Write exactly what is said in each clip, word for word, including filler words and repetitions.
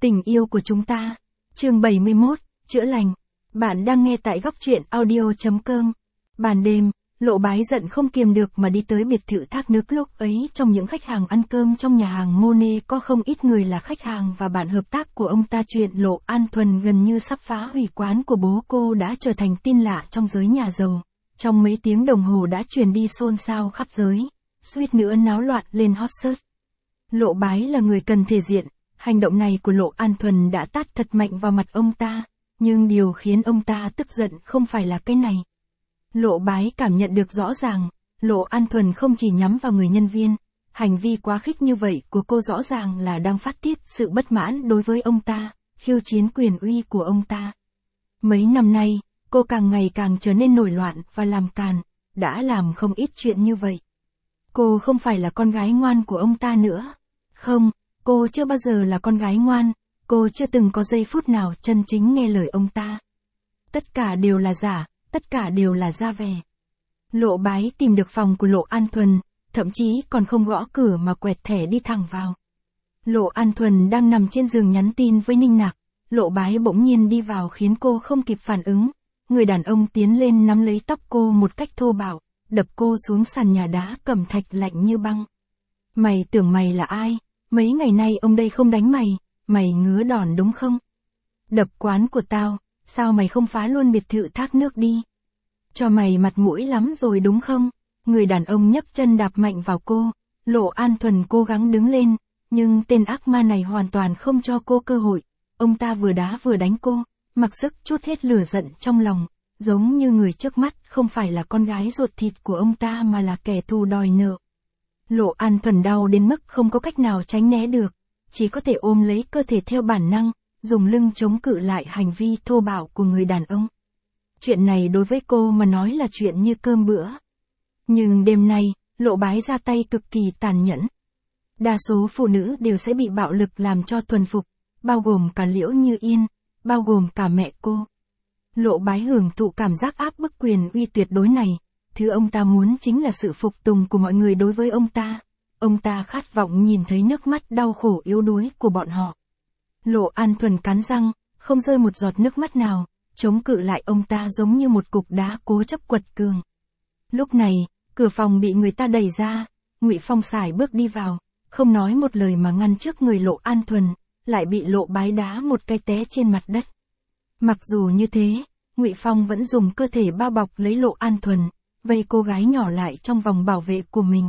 Tình yêu của chúng ta. Chương bảy mươi mốt, chữa lành. Bạn đang nghe tại góc truyện audio chấm com. Ban đêm, Lộ Bái giận không kiềm được mà đi tới biệt thự thác nước. Lúc ấy trong những khách hàng ăn cơm trong nhà hàng Monet có không ít người là khách hàng và bạn hợp tác của ông ta. Chuyện Lộ An Thuần gần như sắp phá hủy quán của bố cô đã trở thành tin lạ trong giới nhà giàu. Trong mấy tiếng đồng hồ đã truyền đi xôn xao khắp giới, suýt nữa náo loạn lên hot search. Lộ Bái là người cần thể diện, hành động này của Lộ An Thuần đã tát thật mạnh vào mặt ông ta, nhưng điều khiến ông ta tức giận không phải là cái này. Lộ Bái cảm nhận được rõ ràng, Lộ An Thuần không chỉ nhắm vào người nhân viên, hành vi quá khích như vậy của cô rõ ràng là đang phát tiết sự bất mãn đối với ông ta, khiêu chiến quyền uy của ông ta. Mấy năm nay, cô càng ngày càng trở nên nổi loạn và làm càn, đã làm không ít chuyện như vậy. Cô không phải là con gái ngoan của ông ta nữa. Không, cô chưa bao giờ là con gái ngoan, cô chưa từng có giây phút nào chân chính nghe lời ông ta. Tất cả đều là giả, tất cả đều là ra vẻ. Lộ Bái tìm được phòng của Lộ An Thuần, thậm chí còn không gõ cửa mà quẹt thẻ đi thẳng vào. Lộ An Thuần đang nằm trên giường nhắn tin với Ninh Nạc, Lộ Bái bỗng nhiên đi vào khiến cô không kịp phản ứng. Người đàn ông tiến lên nắm lấy tóc cô một cách thô bạo, đập cô xuống sàn nhà đá cẩm thạch lạnh như băng. Mày tưởng mày là ai? Mấy ngày nay ông đây không đánh mày, mày ngứa đòn đúng không? Đập quán của tao, sao mày không phá luôn biệt thự thác nước đi? Cho mày mặt mũi lắm rồi đúng không? Người đàn ông nhấc chân đạp mạnh vào cô, Lộ An Thuần cố gắng đứng lên, nhưng tên ác ma này hoàn toàn không cho cô cơ hội. Ông ta vừa đá vừa đánh cô, mặc sức trút hết lửa giận trong lòng, giống như người trước mắt không phải là con gái ruột thịt của ông ta mà là kẻ thù đòi nợ. Lộ An Thuần đau đến mức không có cách nào tránh né được, chỉ có thể ôm lấy cơ thể theo bản năng, dùng lưng chống cự lại hành vi thô bạo của người đàn ông. Chuyện này đối với cô mà nói là chuyện như cơm bữa. Nhưng đêm nay, Lộ Bái ra tay cực kỳ tàn nhẫn. Đa số phụ nữ đều sẽ bị bạo lực làm cho thuần phục, bao gồm cả Liễu Như Yên, bao gồm cả mẹ cô. Lộ Bái hưởng thụ cảm giác áp bức quyền uy tuyệt đối này, thứ ông ta muốn chính là sự phục tùng của mọi người đối với ông ta. Ông ta khát vọng nhìn thấy nước mắt đau khổ yếu đuối của bọn họ. Lộ An Thuần cắn răng, không rơi một giọt nước mắt nào, chống cự lại ông ta giống như một cục đá cố chấp quật cường. Lúc này, cửa phòng bị người ta đẩy ra, Ngụy Phong sải bước đi vào, không nói một lời mà ngăn trước người Lộ An Thuần, lại bị Lộ Bái đá một cái té trên mặt đất. Mặc dù như thế, Ngụy Phong vẫn dùng cơ thể bao bọc lấy Lộ An Thuần, vây cô gái nhỏ lại trong vòng bảo vệ của mình.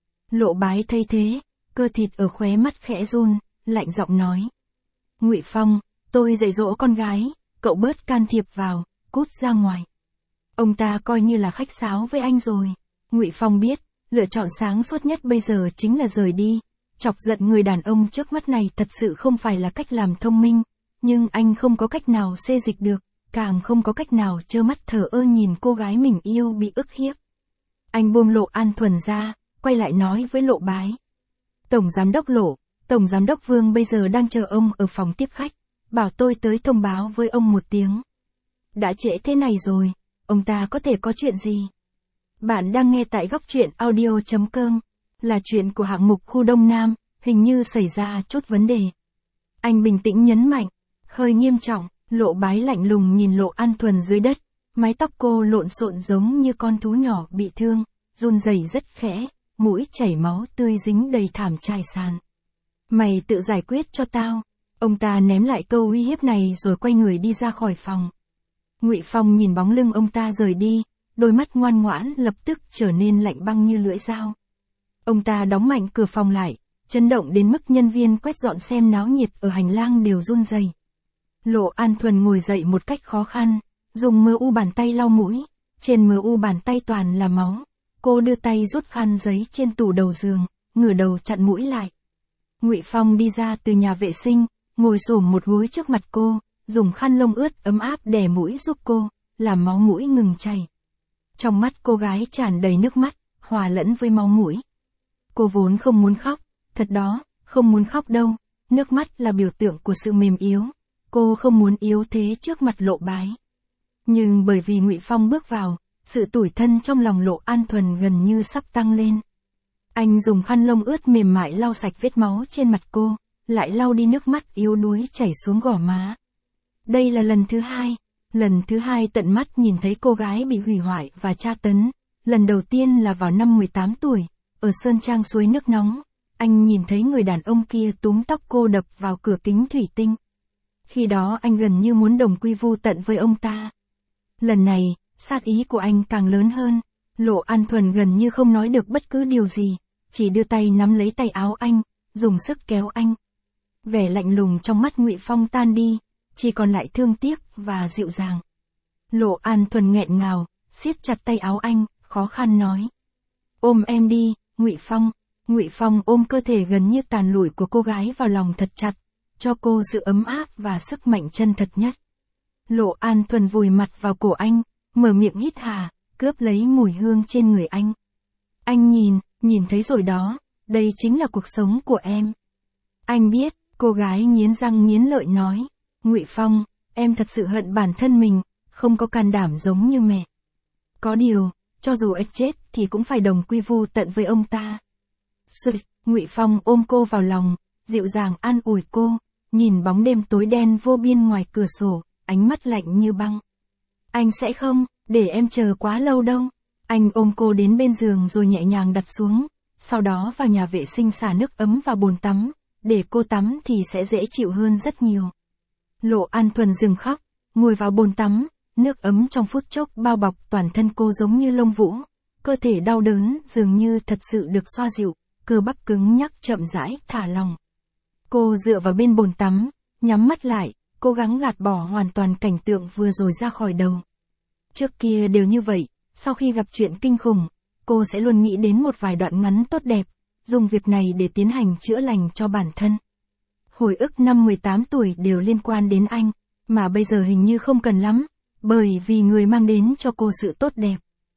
Lộ Bái thấy thế, cơ thịt ở khóe mắt khẽ run, lạnh giọng nói: Ngụy Phong, tôi dạy dỗ con gái, cậu bớt can thiệp vào, cút ra ngoài. Ông ta coi như là khách sáo với anh rồi. Ngụy Phong biết, lựa chọn sáng suốt nhất bây giờ chính là rời đi. Chọc giận người đàn ông trước mắt này thật sự không phải là cách làm thông minh, nhưng anh không có cách nào xê dịch được, càng không có cách nào trơ mắt thờ ơ nhìn cô gái mình yêu bị ức hiếp. Anh buông Lộ An Thuần ra, quay lại nói với Lộ Bái: Tổng Giám đốc Lộ, Tổng Giám đốc Vương bây giờ đang chờ ông ở phòng tiếp khách, bảo tôi tới thông báo với ông một tiếng. Đã trễ thế này rồi, ông ta có thể có chuyện gì? Bạn đang nghe tại góc truyện audio chấm com, là chuyện của hạng mục khu Đông Nam, hình như xảy ra chút vấn đề. Anh bình tĩnh nhấn mạnh, hơi nghiêm trọng. Lộ Bái lạnh lùng nhìn Lộ An Thuần dưới đất, mái tóc cô lộn xộn giống như con thú nhỏ bị thương, run rẩy rất khẽ, mũi chảy máu tươi dính đầy thảm trải sàn. Mày tự giải quyết cho tao. Ông ta ném lại câu uy hiếp này rồi quay người đi ra khỏi phòng. Ngụy Phong nhìn bóng lưng ông ta rời đi, đôi mắt ngoan ngoãn lập tức trở nên lạnh băng như lưỡi dao. Ông ta đóng mạnh cửa phòng lại, chấn động đến mức nhân viên quét dọn xem náo nhiệt ở hành lang đều run rẩy. Lộ An Thuần ngồi dậy một cách khó khăn, dùng mờ u bàn tay lau mũi, trên mờ u bàn tay toàn là máu. Cô đưa tay rút khăn giấy trên tủ đầu giường, ngửa đầu chặn mũi lại. Ngụy Phong đi ra từ nhà vệ sinh, ngồi xổm một gối trước mặt cô, dùng khăn lông ướt ấm áp đè mũi giúp cô, làm máu mũi ngừng chảy. Trong mắt cô gái tràn đầy nước mắt, hòa lẫn với máu mũi. Cô vốn không muốn khóc, thật đó, không muốn khóc đâu, nước mắt là biểu tượng của sự mềm yếu. Cô không muốn yếu thế trước mặt Lộ Bái. Nhưng bởi vì Ngụy Phong bước vào, sự tủi thân trong lòng Lộ An Thuần gần như sắp tăng lên. Anh dùng khăn lông ướt mềm mại lau sạch vết máu trên mặt cô, lại lau đi nước mắt yếu đuối chảy xuống gò má. Đây là lần thứ hai, lần thứ hai tận mắt nhìn thấy cô gái bị hủy hoại và tra tấn. Lần đầu tiên là vào năm mười tám tuổi, ở Sơn Trang suối nước nóng, anh nhìn thấy người đàn ông kia túm tóc cô đập vào cửa kính thủy tinh. Khi đó anh gần như muốn đồng quy vu tận với ông ta. Lần này, sát ý của anh càng lớn hơn. Lộ An Thuần gần như không nói được bất cứ điều gì, chỉ đưa tay nắm lấy tay áo anh, dùng sức kéo anh. Vẻ lạnh lùng trong mắt Ngụy Phong tan đi, chỉ còn lại thương tiếc và dịu dàng. Lộ An Thuần nghẹn ngào, siết chặt tay áo anh, khó khăn nói: "Ôm em đi, Ngụy Phong." Ngụy Phong ôm cơ thể gần như tàn lụi của cô gái vào lòng thật chặt, cho cô sự ấm áp và sức mạnh chân thật nhất. Lộ An Thuần vùi mặt vào cổ anh, mở miệng hít hà, cướp lấy mùi hương trên người anh. "Anh nhìn, nhìn thấy rồi đó, đây chính là cuộc sống của em." "Anh biết." Cô gái nghiến răng nghiến lợi nói. "Ngụy Phong, em thật sự hận bản thân mình, không có can đảm giống như mẹ. Có điều, cho dù anh chết thì cũng phải đồng quy vu tận với ông ta." Sụt, Ngụy Phong ôm cô vào lòng, dịu dàng an ủi cô, nhìn bóng đêm tối đen vô biên ngoài cửa sổ, ánh mắt lạnh như băng. "Anh sẽ không, để em chờ quá lâu đâu." Anh ôm cô đến bên giường rồi nhẹ nhàng đặt xuống, sau đó vào nhà vệ sinh xả nước ấm vào bồn tắm, để cô tắm thì sẽ dễ chịu hơn rất nhiều. Lộ An Thuần dừng khóc, ngồi vào bồn tắm, nước ấm trong phút chốc bao bọc toàn thân cô giống như lông vũ, cơ thể đau đớn dường như thật sự được xoa dịu, cơ bắp cứng nhắc chậm rãi thả lỏng. Cô dựa vào bên bồn tắm, nhắm mắt lại, cố gắng gạt bỏ hoàn toàn cảnh tượng vừa rồi ra khỏi đầu. Trước kia đều như vậy, sau khi gặp chuyện kinh khủng, cô sẽ luôn nghĩ đến một vài đoạn ngắn tốt đẹp, dùng việc này để tiến hành chữa lành cho bản thân. Hồi ức năm mười tám tuổi đều liên quan đến anh, mà bây giờ hình như không cần lắm, bởi vì người mang đến cho cô sự tốt đẹp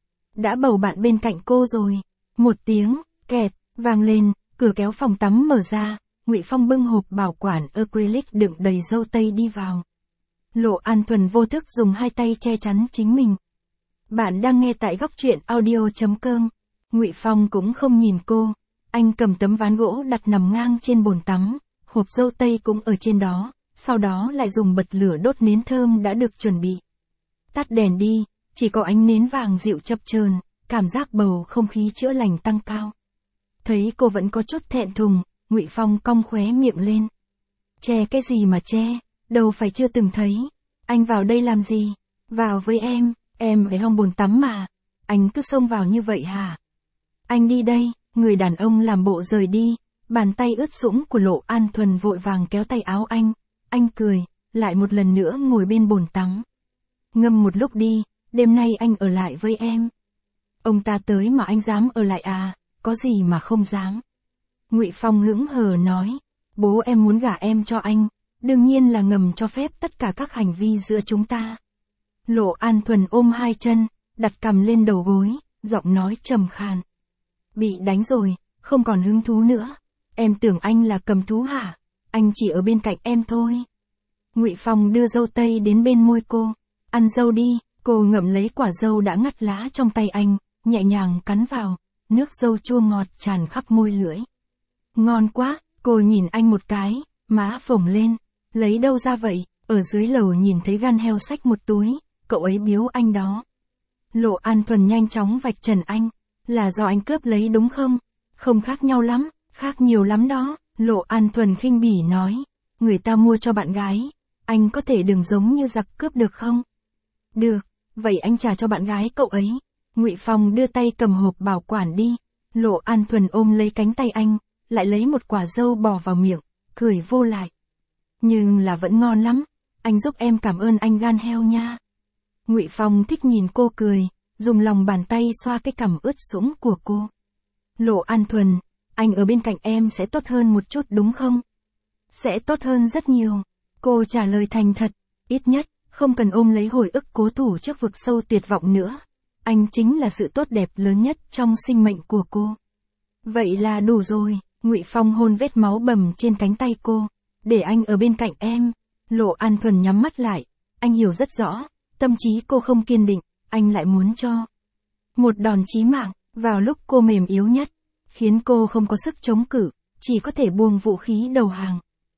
đã bầu bạn bên cạnh cô rồi. Một tiếng kẹt vang lên, cửa kéo phòng tắm mở ra, Ngụy Phong bưng hộp bảo quản acrylic đựng đầy dâu tây đi vào. Lộ An Thuần vô thức dùng hai tay che chắn chính mình. Bạn đang nghe tại góc truyện audio chấm com. Ngụy Phong cũng không nhìn cô, anh cầm tấm ván gỗ đặt nằm ngang trên bồn tắm, hộp dâu tây cũng ở trên đó, sau đó lại dùng bật lửa đốt nến thơm đã được chuẩn bị. Tắt đèn đi, chỉ có ánh nến vàng dịu chập chờn, cảm giác bầu không khí chữa lành tăng cao. Thấy cô vẫn có chút thẹn thùng, Ngụy Phong cong khóe miệng lên. "Che cái gì mà che, đâu phải chưa từng thấy. Anh vào đây làm gì? Vào với em, em phải hong bồn tắm mà. Anh cứ xông vào như vậy hả?" "Anh đi đây." Người đàn ông làm bộ rời đi, bàn tay ướt sũng của Lộ An Thuần vội vàng kéo tay áo anh. Anh cười, lại một lần nữa ngồi bên bồn tắm. "Ngâm một lúc đi, đêm nay anh ở lại với em." "Ông ta tới mà anh dám ở lại à? Có gì mà không dám." Ngụy Phong hững hờ nói. "Bố em muốn gả em cho anh, đương nhiên là ngầm cho phép tất cả các hành vi giữa chúng ta." Lộ An Thuần ôm hai chân, đặt cằm lên đầu gối, giọng nói trầm khàn. "Bị đánh rồi, không còn hứng thú nữa. Em tưởng anh là cầm thú hả? Anh chỉ ở bên cạnh em thôi." Ngụy Phong đưa dâu tây đến bên môi cô. "Ăn dâu đi." Cô ngậm lấy quả dâu đã ngắt lá trong tay anh, nhẹ nhàng cắn vào, nước dâu chua ngọt tràn khắp môi lưỡi. "Ngon quá." Cô nhìn anh một cái, má phồng lên. "Lấy đâu ra vậy?" Ở dưới lầu nhìn thấy gan heo xách một túi, cậu ấy biếu anh đó. Lộ An Thuần nhanh chóng vạch trần anh. "Là do anh cướp lấy đúng không?" "Không khác nhau lắm, khác nhiều lắm đó." Lộ An Thuần khinh bỉ nói. "Người ta mua cho bạn gái, anh có thể đừng giống như giặc cướp được không?" "Được, vậy anh trả cho bạn gái cậu ấy." Ngụy Phong đưa tay cầm hộp bảo quản đi. Lộ An Thuần ôm lấy cánh tay anh, lại lấy một quả dâu bỏ vào miệng, cười vô lại. "Nhưng là vẫn ngon lắm, anh giúp em cảm ơn anh gan heo nha." Ngụy Phong thích nhìn cô cười, dùng lòng bàn tay xoa cái cằm ướt sũng của cô. "Lộ An Thuần, anh ở bên cạnh em sẽ tốt hơn một chút đúng không?" "Sẽ tốt hơn rất nhiều." Cô trả lời thành thật, ít nhất, không cần ôm lấy hồi ức cố thủ trước vực sâu tuyệt vọng nữa. Anh chính là sự tốt đẹp lớn nhất trong sinh mệnh của cô. "Vậy là đủ rồi." Ngụy Phong hôn vết máu bầm trên cánh tay cô. "Để anh ở bên cạnh em." Lộ An Thuần nhắm mắt lại, anh hiểu rất rõ, tâm trí cô không kiên định, anh lại muốn cho một đòn chí mạng, vào lúc cô mềm yếu nhất, khiến cô không có sức chống cự, chỉ có thể buông vũ khí đầu hàng.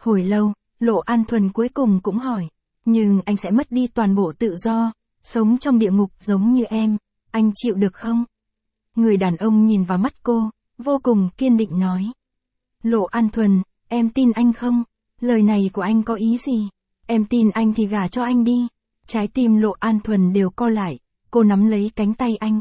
Hồi lâu, Lộ An Thuần cuối cùng cũng hỏi, nhưng anh sẽ mất đi toàn bộ tự do, sống trong địa ngục giống như em, anh chịu được không? Người đàn ông nhìn vào mắt cô, vô cùng kiên định nói. Lộ An Thuần, em tin anh không? Lời này của anh có ý gì? Em tin anh thì gả cho anh đi. Trái tim Lộ An Thuần đều co lại, cô nắm lấy cánh tay anh.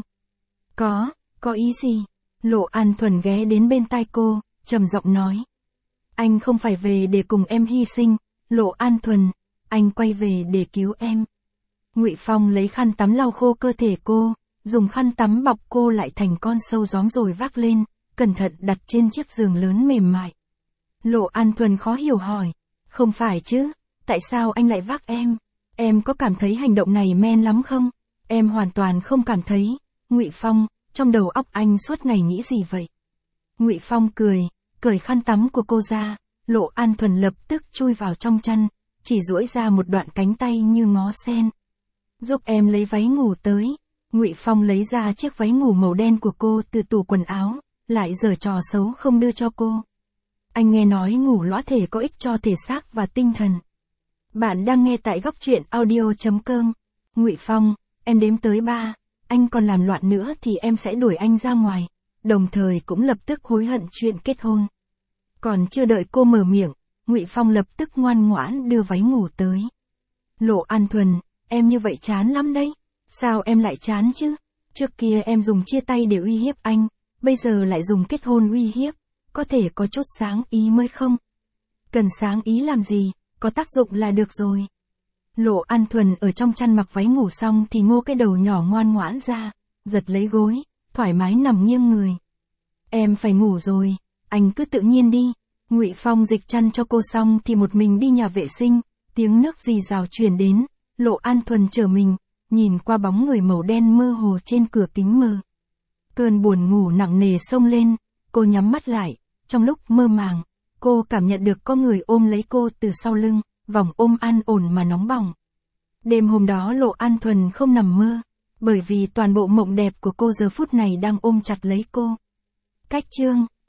Có, có ý gì? Lộ An Thuần ghé đến bên tai cô, trầm giọng nói. Anh không phải về để cùng em hy sinh, Lộ An Thuần, anh quay về để cứu em. Ngụy Phong lấy khăn tắm lau khô cơ thể cô, dùng khăn tắm bọc cô lại thành con sâu gióm rồi vác lên, cẩn thận đặt trên chiếc giường lớn mềm mại. Lộ An Thuần khó hiểu hỏi, không phải chứ, tại sao anh lại vác em? Em có cảm thấy hành động này men lắm không? Em hoàn toàn không cảm thấy. Ngụy Phong, trong đầu óc anh suốt ngày nghĩ gì vậy? Ngụy Phong cười, cởi khăn tắm của cô ra, Lộ An Thuần lập tức chui vào trong chăn, chỉ duỗi ra một đoạn cánh tay như ngó sen. Giúp em lấy váy ngủ tới. Ngụy Phong lấy ra chiếc váy ngủ màu đen của cô từ tủ quần áo, lại giở trò xấu không đưa cho cô. Anh nghe nói ngủ lõa thể có ích cho thể xác và tinh thần. Bạn đang nghe tại góc truyện audio chấm com. Ngụy Phong, em đếm tới ba, anh còn làm loạn nữa thì em sẽ đuổi anh ra ngoài, đồng thời cũng lập tức hối hận chuyện kết hôn. Còn chưa đợi cô mở miệng, Ngụy Phong lập tức ngoan ngoãn đưa váy ngủ tới. Lộ An Thuần, em như vậy chán lắm đấy. Sao em lại chán chứ? Trước kia em dùng chia tay để uy hiếp anh, bây giờ lại dùng kết hôn uy hiếp, có thể có chút sáng ý mới không? Cần sáng ý làm gì, có tác dụng là được rồi. Lộ An Thuần ở trong chăn mặc váy ngủ xong thì ngô cái đầu nhỏ ngoan ngoãn ra, giật lấy gối, thoải mái nằm nghiêng người. Em phải ngủ rồi, anh cứ tự nhiên đi. Ngụy Phong dịch chăn cho cô xong thì một mình đi nhà vệ sinh, tiếng nước rì rào truyền đến, Lộ An Thuần trở mình, nhìn qua bóng người màu đen mơ hồ trên cửa kính mờ. Cơn buồn ngủ nặng nề xông lên, cô nhắm mắt lại, trong lúc mơ màng, cô cảm nhận được có người ôm lấy cô từ sau lưng, vòng ôm an ổn mà nóng bỏng. Đêm hôm đó Lộ An Thuần không nằm mơ, bởi vì toàn bộ mộng đẹp của cô giờ phút này đang ôm chặt lấy cô. Cách chương